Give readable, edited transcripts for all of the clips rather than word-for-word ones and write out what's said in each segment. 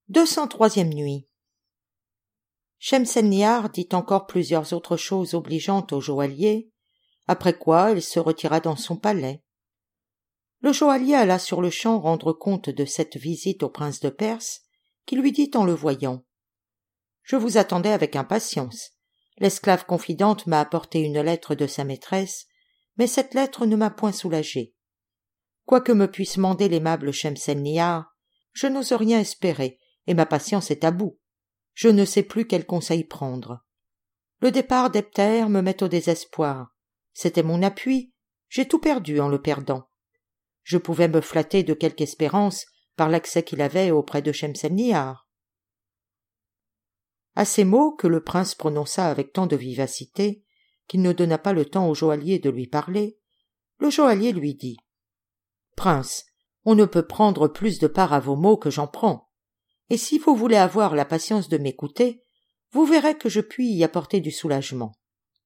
203e nuit. Shemselnihar dit encore plusieurs autres choses obligeantes au joaillier, après quoi elle se retira dans son palais. Le joaillier alla sur-le-champ rendre compte de cette visite au prince de Perse, qui lui dit en le voyant: « Je vous attendais avec impatience. L'esclave confidente m'a apporté une lettre de sa maîtresse, mais cette lettre ne m'a point soulagée. Quoi que me puisse mander l'aimable Shemselnihar, je n'ose rien espérer, et ma patience est à bout. Je ne sais plus quel conseil prendre. Le départ d'Ebter me met au désespoir. C'était mon appui, j'ai tout perdu en le perdant. Je pouvais me flatter de quelque espérance par l'accès qu'il avait auprès de Shemselnihar. » À ces mots que le prince prononça avec tant de vivacité qu'il ne donna pas le temps au joaillier de lui parler, le joaillier lui dit: « Prince, on ne peut prendre plus de part à vos mots que j'en prends, et si vous voulez avoir la patience de m'écouter, vous verrez que je puis y apporter du soulagement. »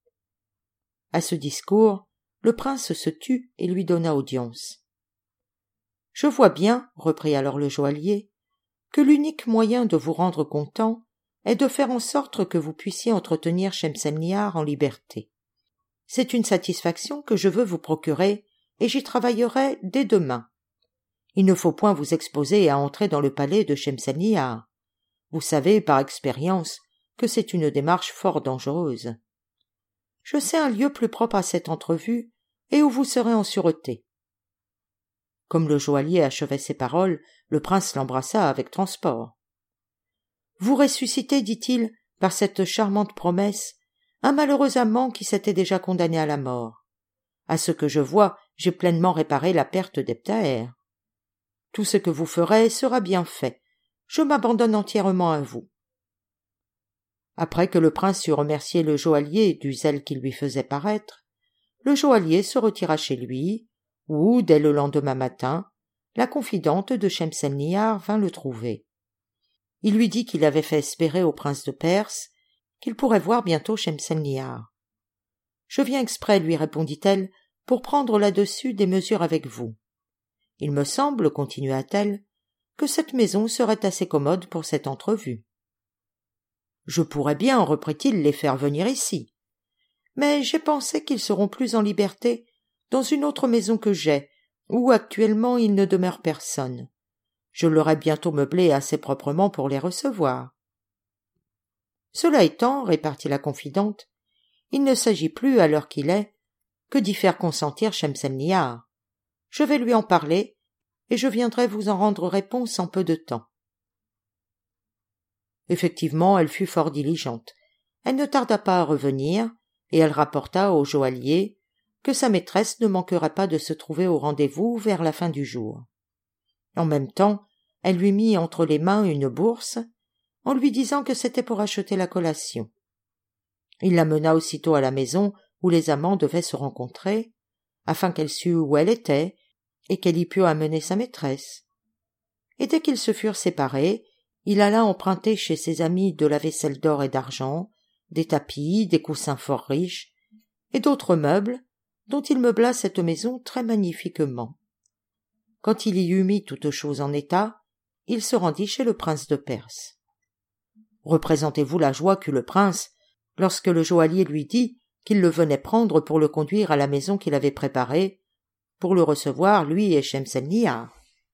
À ce discours, le prince se tut et lui donna audience. « Je vois bien, reprit alors le joaillier, que l'unique moyen de vous rendre content est de faire en sorte que vous puissiez entretenir Shemselnihar en liberté. C'est une satisfaction que je veux vous procurer, et j'y travaillerai dès demain. Il ne faut point vous exposer à entrer dans le palais de Shemselnihar. Vous savez par expérience que c'est une démarche fort dangereuse. Je sais un lieu plus propre à cette entrevue, et où vous serez en sûreté. » Comme le joaillier achevait ces paroles, le prince l'embrassa avec transport. « Vous ressuscitez, dit-il, par cette charmante promesse, un malheureux amant qui s'était déjà condamné à la mort. À ce que je vois, j'ai pleinement réparé la perte d'Ebter. Tout ce que vous ferez sera bien fait. Je m'abandonne entièrement à vous. » Après que le prince eut remercié le joaillier du zèle qu'il lui faisait paraître, le joaillier se retira chez lui, où, dès le lendemain matin, la confidente de Shemselnihar vint le trouver. Il lui dit qu'il avait fait espérer au prince de Perse qu'il pourrait voir bientôt Shemselnihar. « Je viens exprès, lui répondit-elle, pour prendre là-dessus des mesures avec vous. Il me semble, continua-t-elle, que cette maison serait assez commode pour cette entrevue. »« Je pourrais bien, reprit-il, les faire venir ici. Mais j'ai pensé qu'ils seront plus en liberté dans une autre maison que j'ai, où actuellement il ne demeure personne. Je l'aurai bientôt meublée assez proprement pour les recevoir. » « Cela étant, répartit la confidente, il ne s'agit plus, à l'heure qu'il est, que d'y faire consentir Shemselnihar. Je vais lui en parler, et je viendrai vous en rendre réponse en peu de temps. » Effectivement, elle fut fort diligente. Elle ne tarda pas à revenir, et elle rapporta au joaillier que sa maîtresse ne manquerait pas de se trouver au rendez-vous vers la fin du jour. En même temps, elle lui mit entre les mains une bourse, en lui disant que c'était pour acheter la collation. Il la mena aussitôt à la maison où les amants devaient se rencontrer, afin qu'elle sût où elle était, et qu'elle y pût amener sa maîtresse. Et dès qu'ils se furent séparés, il alla emprunter chez ses amis de la vaisselle d'or et d'argent, des tapis, des coussins fort riches, et d'autres meubles, dont il meubla cette maison très magnifiquement. Quand il y eut mis toutes choses en état, il se rendit chez le prince de Perse. Représentez-vous la joie qu'eut le prince lorsque le joaillier lui dit qu'il le venait prendre pour le conduire à la maison qu'il avait préparée, pour le recevoir, lui et Shemselnihar.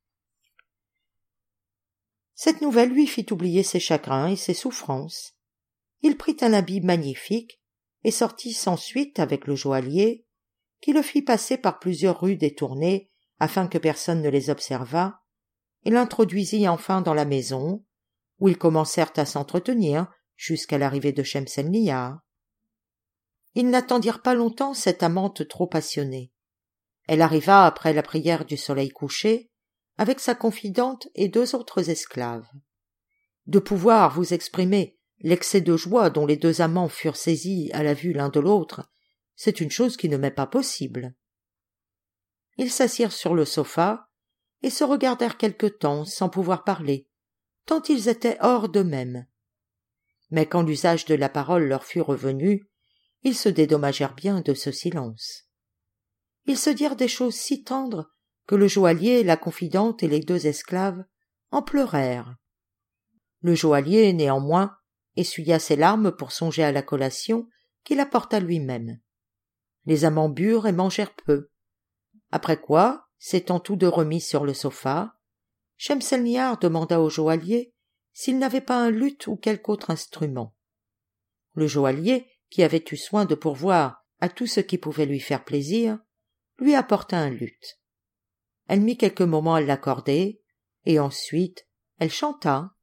Cette nouvelle lui fit oublier ses chagrins et ses souffrances. Il prit un habit magnifique et sortit sans suite avec le joaillier, qui le fit passer par plusieurs rues détournées afin que personne ne les observât, et l'introduisit enfin dans la maison, où ils commencèrent à s'entretenir jusqu'à l'arrivée de Shemselnihar. Ils n'attendirent pas longtemps cette amante trop passionnée. Elle arriva après la prière du soleil couché, avec sa confidente et 2 autres esclaves. De pouvoir vous exprimer l'excès de joie dont les 2 amants furent saisis à la vue l'un de l'autre, c'est une chose qui ne m'est pas possible. Ils s'assirent sur le sofa et se regardèrent quelque temps sans pouvoir parler, tant ils étaient hors d'eux-mêmes. Mais quand l'usage de la parole leur fut revenu, ils se dédommagèrent bien de ce silence. Ils se dirent des choses si tendres que le joaillier, la confidente et les 2 esclaves en pleurèrent. Le joaillier, néanmoins, essuya ses larmes pour songer à la collation qu'il apporta lui-même. Les amants burent et mangèrent peu. Après quoi, s'étant tous deux remis sur le sofa, Shemselnihar demanda au joaillier s'il n'avait pas un luth ou quelque autre instrument. Le joaillier, qui avait eu soin de pourvoir à tout ce qui pouvait lui faire plaisir, lui apporta un luth. Elle mit quelques moments à l'accorder, et ensuite elle chanta.